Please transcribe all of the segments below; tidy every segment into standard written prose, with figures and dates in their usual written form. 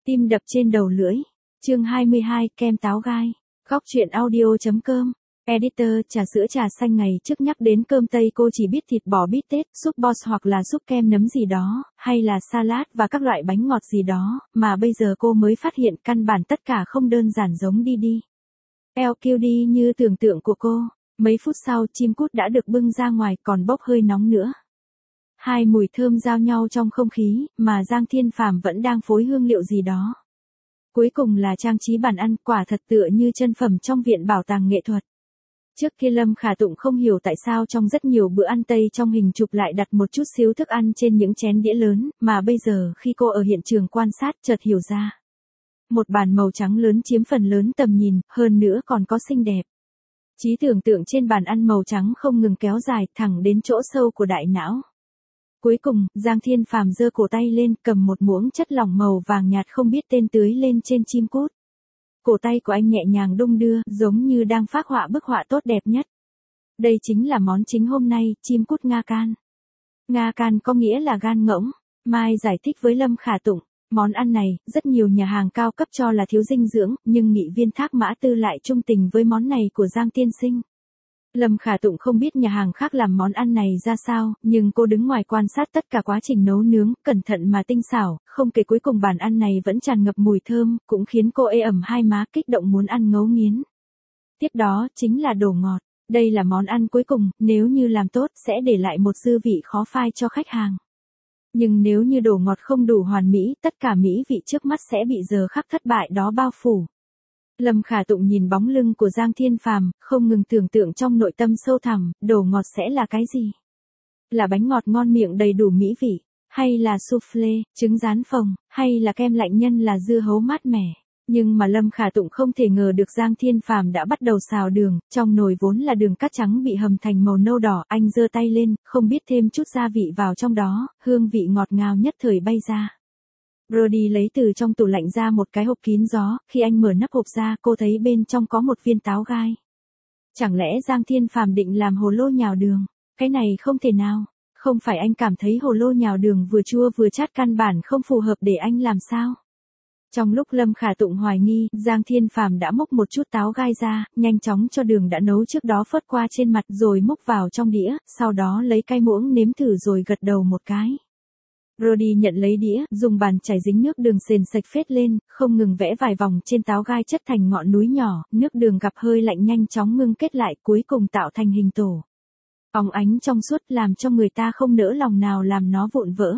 Tim đập trên đầu lưỡi. Chương 22, kem táo gai. Góc truyện audio.com. Editor, trà sữa trà xanh ngày trước nhắc đến cơm Tây cô chỉ biết thịt bò bít tết, súp boss hoặc là súp kem nấm gì đó, hay là salad và các loại bánh ngọt gì đó, mà bây giờ cô mới phát hiện căn bản tất cả không đơn giản giống Didi. LQD như tưởng tượng của cô. Mấy phút sau chim cút đã được bưng ra ngoài còn bốc hơi nóng nữa. Hai mùi thơm giao nhau trong không khí, mà Giang Thiên Phàm vẫn đang phối hương liệu gì đó. Cuối cùng là trang trí bàn ăn, quả thật tựa như chân phẩm trong viện bảo tàng nghệ thuật. Trước kia Lâm Khả Tụng không hiểu tại sao trong rất nhiều bữa ăn Tây trong hình chụp lại đặt một chút xíu thức ăn trên những chén đĩa lớn, mà bây giờ khi cô ở hiện trường quan sát chợt hiểu ra. Một bàn màu trắng lớn chiếm phần lớn tầm nhìn, hơn nữa còn có xinh đẹp. Trí tưởng tượng trên bàn ăn màu trắng không ngừng kéo dài thẳng đến chỗ sâu của đại não. Cuối cùng, Giang Thiên Phàm giơ cổ tay lên cầm một muỗng chất lỏng màu vàng nhạt không biết tên tưới lên trên chim cút. Cổ tay của anh nhẹ nhàng đung đưa, giống như đang phác họa bức họa tốt đẹp nhất. Đây chính là món chính hôm nay, chim cút Nga can. Nga can có nghĩa là gan ngỗng. Mai giải thích với Lâm Khả Tụng, món ăn này, rất nhiều nhà hàng cao cấp cho là thiếu dinh dưỡng, nhưng nghị viên Thác Mã Tư lại trung tình với món này của Giang tiên sinh. Lâm Khả Tụng không biết nhà hàng khác làm món ăn này ra sao, nhưng cô đứng ngoài quan sát tất cả quá trình nấu nướng, cẩn thận mà tinh xảo, không kể cuối cùng bàn ăn này vẫn tràn ngập mùi thơm, cũng khiến cô ê ẩm hai má kích động muốn ăn ngấu nghiến. Tiếp đó, chính là đồ ngọt. Đây là món ăn cuối cùng, nếu như làm tốt, sẽ để lại một dư vị khó phai cho khách hàng. Nhưng nếu như đồ ngọt không đủ hoàn mỹ, tất cả mỹ vị trước mắt sẽ bị giờ khắc thất bại đó bao phủ. Lâm Khả Tụng nhìn bóng lưng của Giang Thiên Phàm, không ngừng tưởng tượng trong nội tâm sâu thẳm, đồ ngọt sẽ là cái gì? Là bánh ngọt ngon miệng đầy đủ mỹ vị, hay là soufflé, trứng rán phồng, hay là kem lạnh nhân là dưa hấu mát mẻ? Nhưng mà Lâm Khả Tụng không thể ngờ được Giang Thiên Phàm đã bắt đầu xào đường, trong nồi vốn là đường cát trắng bị hầm thành màu nâu đỏ, anh giơ tay lên, không biết thêm chút gia vị vào trong đó, hương vị ngọt ngào nhất thời bay ra. Brody lấy từ trong tủ lạnh ra một cái hộp kín gió, khi anh mở nắp hộp ra, cô thấy bên trong có một viên táo gai. Chẳng lẽ Giang Thiên Phàm định làm hồ lô nhào đường? Cái này không thể nào. Không phải anh cảm thấy hồ lô nhào đường vừa chua vừa chát căn bản không phù hợp để anh làm sao? Trong lúc Lâm Khả Tụng hoài nghi, Giang Thiên Phàm đã múc một chút táo gai ra, nhanh chóng cho đường đã nấu trước đó phớt qua trên mặt rồi múc vào trong đĩa, sau đó lấy cái muỗng nếm thử rồi gật đầu một cái. Brody nhận lấy đĩa, dùng bàn chải dính nước đường sền sạch phết lên, không ngừng vẽ vài vòng trên táo gai chất thành ngọn núi nhỏ, nước đường gặp hơi lạnh nhanh chóng ngưng kết lại cuối cùng tạo thành hình tổ. Óng ánh trong suốt làm cho người ta không nỡ lòng nào làm nó vụn vỡ.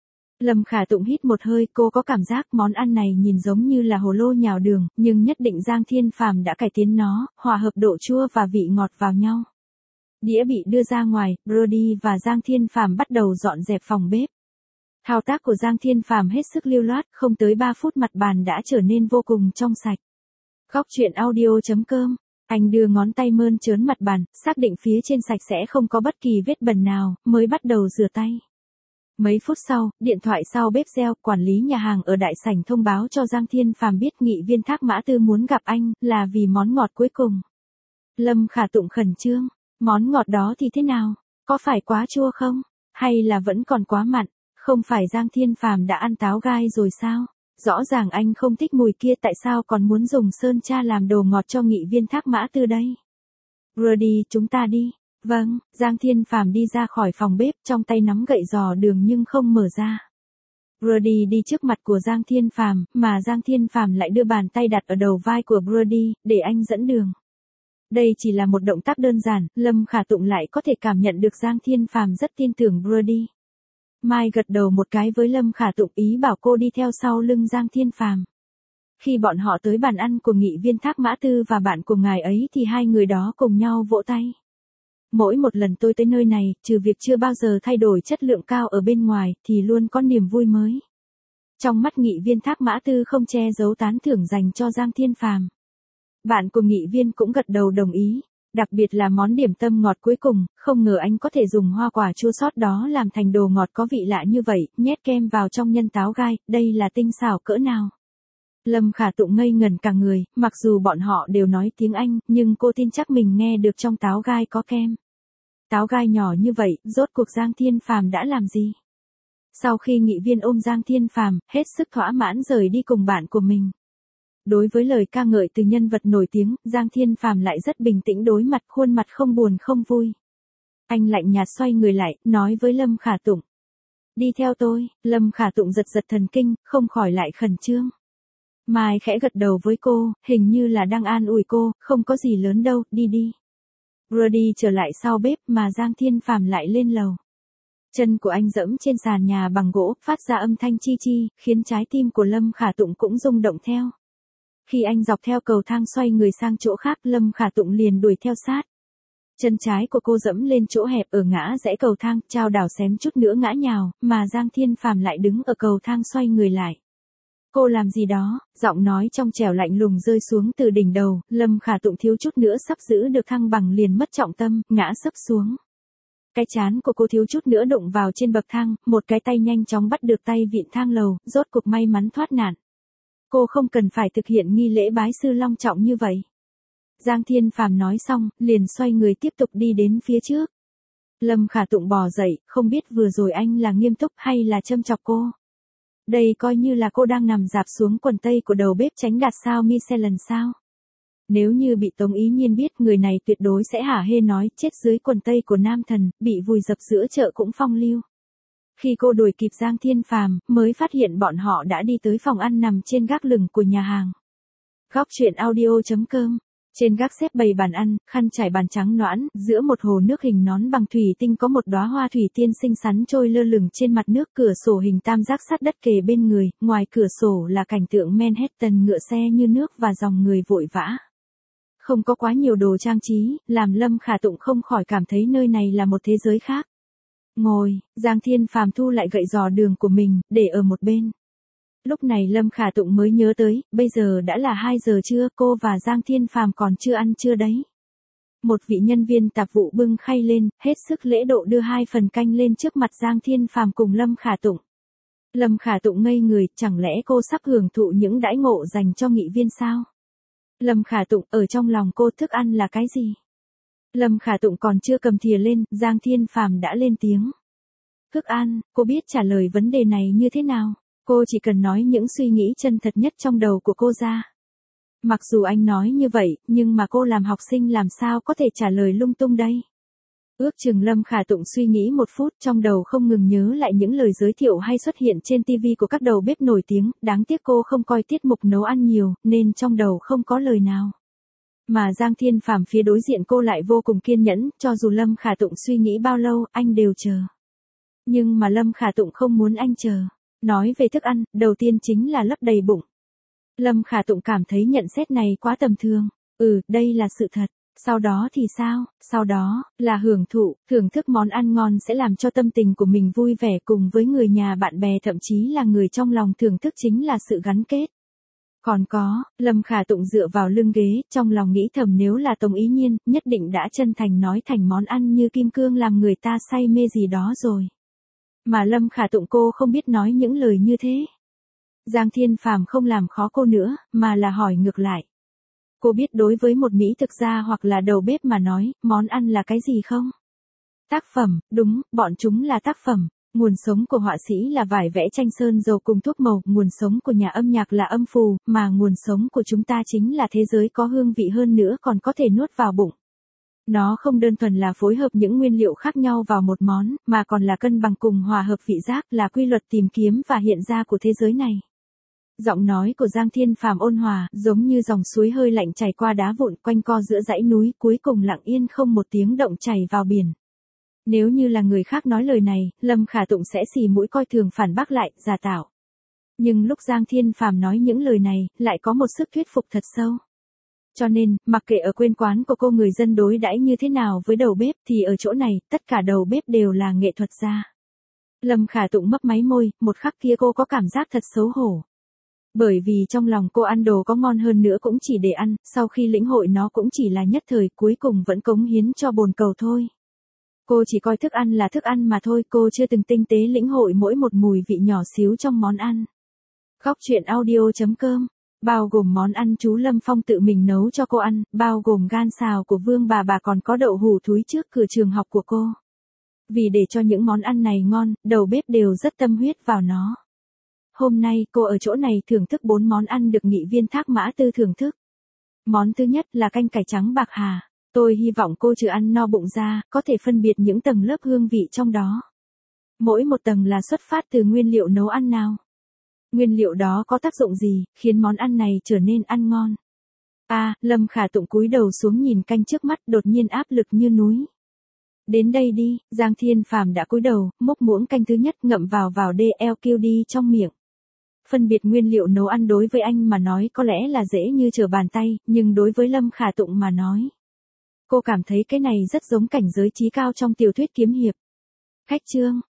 Lâm Khả Tụng hít một hơi, cô có cảm giác món ăn này nhìn giống như là hồ lô nhào đường, nhưng nhất định Giang Thiên Phàm đã cải tiến nó, hòa hợp độ chua và vị ngọt vào nhau. Đĩa bị đưa ra ngoài, Brody và Giang Thiên Phàm bắt đầu dọn dẹp phòng bếp. Thao tác của Giang Thiên Phàm hết sức lưu loát, không tới 3 phút mặt bàn đã trở nên vô cùng trong sạch. Góc truyện audio.com. Anh đưa ngón tay mơn trớn mặt bàn, xác định phía trên sạch sẽ không có bất kỳ vết bẩn nào, mới bắt đầu rửa tay. Mấy phút sau, điện thoại sau bếp reo, quản lý nhà hàng ở đại sảnh thông báo cho Giang Thiên Phàm biết nghị viên Thác Mã Tư muốn gặp anh, là vì món ngọt cuối cùng. Lâm Khả Tụng khẩn trương, món ngọt đó thì thế nào? Có phải quá chua không? Hay là vẫn còn quá mặn? Không phải Giang Thiên Phàm đã ăn táo gai rồi sao? Rõ ràng anh không thích mùi kia, tại sao còn muốn dùng sơn tra làm đồ ngọt cho nghị viên Thác Mã Tư đây? Brody, chúng ta đi. Vâng, Giang Thiên Phàm đi ra khỏi phòng bếp, trong tay nắm gậy giò đường nhưng không mở ra. Brody đi trước mặt của Giang Thiên Phàm, mà Giang Thiên Phàm lại đưa bàn tay đặt ở đầu vai của Brody, để anh dẫn đường. Đây chỉ là một động tác đơn giản, Lâm Khả Tụng lại có thể cảm nhận được Giang Thiên Phàm rất tin tưởng Brody. Mai gật đầu một cái với Lâm Khả Tụng ý bảo cô đi theo sau lưng Giang Thiên Phàm. Khi bọn họ tới bàn ăn của nghị viên Thác Mã Tư và bạn của ngài ấy thì hai người đó cùng nhau vỗ tay. Mỗi một lần tôi tới nơi này, trừ việc chưa bao giờ thay đổi chất lượng cao ở bên ngoài, thì luôn có niềm vui mới. Trong mắt nghị viên Thác Mã Tư không che giấu tán thưởng dành cho Giang Thiên Phàm. Bạn của nghị viên cũng gật đầu đồng ý. Đặc biệt là món điểm tâm ngọt cuối cùng, không ngờ anh có thể dùng hoa quả chua xót đó làm thành đồ ngọt có vị lạ như vậy, nhét kem vào trong nhân táo gai, đây là tinh xảo cỡ nào. Lâm Khả Tụng ngây ngẩn cả người, mặc dù bọn họ đều nói tiếng Anh, nhưng cô tin chắc mình nghe được trong táo gai có kem. Táo gai nhỏ như vậy, rốt cuộc Giang Thiên Phàm đã làm gì? Sau khi nghị viên ôm Giang Thiên Phàm, hết sức thỏa mãn rời đi cùng bạn của mình. Đối với lời ca ngợi từ nhân vật nổi tiếng, Giang Thiên Phàm lại rất bình tĩnh đối mặt, khuôn mặt không buồn không vui. Anh lạnh nhạt xoay người lại, nói với Lâm Khả Tụng. Đi theo tôi. Lâm Khả Tụng giật giật thần kinh, không khỏi lại khẩn trương. Mai khẽ gật đầu với cô, hình như là đang an ủi cô, không có gì lớn đâu, đi đi. Rudy trở lại sau bếp mà Giang Thiên Phàm lại lên lầu. Chân của anh dẫm trên sàn nhà bằng gỗ, phát ra âm thanh chi chi, khiến trái tim của Lâm Khả Tụng cũng rung động theo. Khi anh dọc theo cầu thang xoay người sang chỗ khác, Lâm Khả Tụng liền đuổi theo sát. Chân trái của cô dẫm lên chỗ hẹp ở ngã rẽ cầu thang, chao đảo xém chút nữa ngã nhào, mà Giang Thiên Phàm lại đứng ở cầu thang xoay người lại. Cô làm gì đó? Giọng nói trong trẻo lạnh lùng rơi xuống từ đỉnh đầu, Lâm Khả Tụng thiếu chút nữa sắp giữ được thăng bằng liền mất trọng tâm, ngã sấp xuống. Cái trán của cô thiếu chút nữa đụng vào trên bậc thang, một cái tay nhanh chóng bắt được tay vịn thang lầu, rốt cục may mắn thoát nạn. Cô không cần phải thực hiện nghi lễ bái sư long trọng như vậy. Giang Thiên Phàm nói xong, liền xoay người tiếp tục đi đến phía trước. Lâm Khả Tụng bò dậy, không biết vừa rồi anh là nghiêm túc hay là châm chọc cô. Đây coi như là cô đang nằm dạp xuống quần tây của đầu bếp tránh đạt sao Michelin sao. Nếu như bị Tống Ý Nhiên biết, người này tuyệt đối sẽ hả hê nói chết dưới quần tây của nam thần, bị vùi dập giữa chợ cũng phong lưu. Khi cô đuổi kịp Giang Thiên Phàm, mới phát hiện bọn họ đã đi tới phòng ăn nằm trên gác lửng của nhà hàng. Góc truyện audio.com. Trên gác xếp bày bàn ăn, khăn trải bàn trắng nõn, giữa một hồ nước hình nón bằng thủy tinh có một đóa hoa thủy tiên xinh xắn trôi lơ lửng trên mặt nước, cửa sổ hình tam giác sát đất kề bên người, ngoài cửa sổ là cảnh tượng Manhattan ngựa xe như nước và dòng người vội vã. Không có quá nhiều đồ trang trí, làm Lâm Khả Tụng không khỏi cảm thấy nơi này là một thế giới khác. Ngồi, Giang Thiên Phàm thu lại gậy giò đường của mình, để ở một bên. Lúc này Lâm Khả Tụng mới nhớ tới, bây giờ đã là 2 giờ trưa, cô và Giang Thiên Phàm còn chưa ăn trưa đấy. Một vị nhân viên tạp vụ bưng khay lên, hết sức lễ độ đưa 2 phần canh lên trước mặt Giang Thiên Phàm cùng Lâm Khả Tụng. Lâm Khả Tụng ngây người, chẳng lẽ cô sắp hưởng thụ những đãi ngộ dành cho nghị viên sao? Lâm Khả Tụng, ở trong lòng cô thức ăn là cái gì? Lâm Khả Tụng còn chưa cầm thìa lên, Giang Thiên Phàm đã lên tiếng. Thức ăn, cô biết trả lời vấn đề này như thế nào? Cô chỉ cần nói những suy nghĩ chân thật nhất trong đầu của cô ra. Mặc dù anh nói như vậy, nhưng mà cô làm học sinh làm sao có thể trả lời lung tung đây? Ước chừng Lâm Khả Tụng suy nghĩ một phút, trong đầu không ngừng nhớ lại những lời giới thiệu hay xuất hiện trên TV của các đầu bếp nổi tiếng, đáng tiếc cô không coi tiết mục nấu ăn nhiều, nên trong đầu không có lời nào. Mà Giang Thiên Phàm phía đối diện cô lại vô cùng kiên nhẫn, cho dù Lâm Khả Tụng suy nghĩ bao lâu, anh đều chờ. Nhưng mà Lâm Khả Tụng không muốn anh chờ. Nói về thức ăn, đầu tiên chính là lấp đầy bụng. Lâm Khả Tụng cảm thấy nhận xét này quá tầm thường. Đây là sự thật. Sau đó thì sao? Sau đó, là hưởng thụ, thưởng thức món ăn ngon sẽ làm cho tâm tình của mình vui vẻ cùng với người nhà bạn bè, thậm chí là người trong lòng thưởng thức chính là sự gắn kết. Còn có, Lâm Khả Tụng dựa vào lưng ghế, trong lòng nghĩ thầm nếu là Tống Ý Nhiên, nhất định đã chân thành nói thành món ăn như kim cương làm người ta say mê gì đó rồi. Mà Lâm Khả Tụng cô không biết nói những lời như thế. Giang Thiên Phàm không làm khó cô nữa, mà là hỏi ngược lại. Cô biết đối với một mỹ thực gia hoặc là đầu bếp mà nói, món ăn là cái gì không? Tác phẩm, đúng, bọn chúng là tác phẩm. Nguồn sống của họa sĩ là vải vẽ tranh sơn dầu cùng thuốc màu, nguồn sống của nhà âm nhạc là âm phù, mà nguồn sống của chúng ta chính là thế giới có hương vị hơn nữa còn có thể nuốt vào bụng. Nó không đơn thuần là phối hợp những nguyên liệu khác nhau vào một món, mà còn là cân bằng cùng hòa hợp vị giác, là quy luật tìm kiếm và hiện ra của thế giới này. Giọng nói của Giang Thiên Phàm ôn hòa, giống như dòng suối hơi lạnh chảy qua đá vụn quanh co giữa dãy núi, cuối cùng lặng yên không một tiếng động chảy vào biển. Nếu như là người khác nói lời này, Lâm Khả Tụng sẽ xì mũi coi thường phản bác lại, giả tạo. Nhưng lúc Giang Thiên Phàm nói những lời này, lại có một sức thuyết phục thật sâu. Cho nên, mặc kệ ở quên quán của cô người dân đối đãi như thế nào với đầu bếp thì ở chỗ này, tất cả đầu bếp đều là nghệ thuật gia. Lâm Khả Tụng mấp máy môi, một khắc kia cô có cảm giác thật xấu hổ. Bởi vì trong lòng cô ăn đồ có ngon hơn nữa cũng chỉ để ăn, sau khi lĩnh hội nó cũng chỉ là nhất thời, cuối cùng vẫn cống hiến cho bồn cầu thôi. Cô chỉ coi thức ăn là thức ăn mà thôi, cô chưa từng tinh tế lĩnh hội mỗi một mùi vị nhỏ xíu trong món ăn. Góc truyện audio.com, bao gồm món ăn chú Lâm Phong tự mình nấu cho cô ăn, bao gồm gan xào của Vương bà còn có đậu hủ thúi trước cửa trường học của cô. Vì để cho những món ăn này ngon, đầu bếp đều rất tâm huyết vào nó. Hôm nay cô ở chỗ này thưởng thức 4 món ăn được nghị viên Thác Mã Tư thưởng thức. Món thứ nhất là canh cải trắng bạc hà. Tôi hy vọng cô trừ ăn no bụng ra, có thể phân biệt những tầng lớp hương vị trong đó. Mỗi một tầng là xuất phát từ nguyên liệu nấu ăn nào. Nguyên liệu đó có tác dụng gì, khiến món ăn này trở nên ăn ngon. Lâm Khả Tụng cúi đầu xuống nhìn canh trước mắt, đột nhiên áp lực như núi. Đến đây đi, Giang Thiên Phàm đã cúi đầu, múc muỗng canh thứ nhất ngậm vào DLQD trong miệng. Phân biệt nguyên liệu nấu ăn đối với anh mà nói có lẽ là dễ như trở bàn tay, nhưng đối với Lâm Khả Tụng mà nói. Cô cảm thấy cái này rất giống cảnh giới trí cao trong tiểu thuyết kiếm hiệp. Khách trương,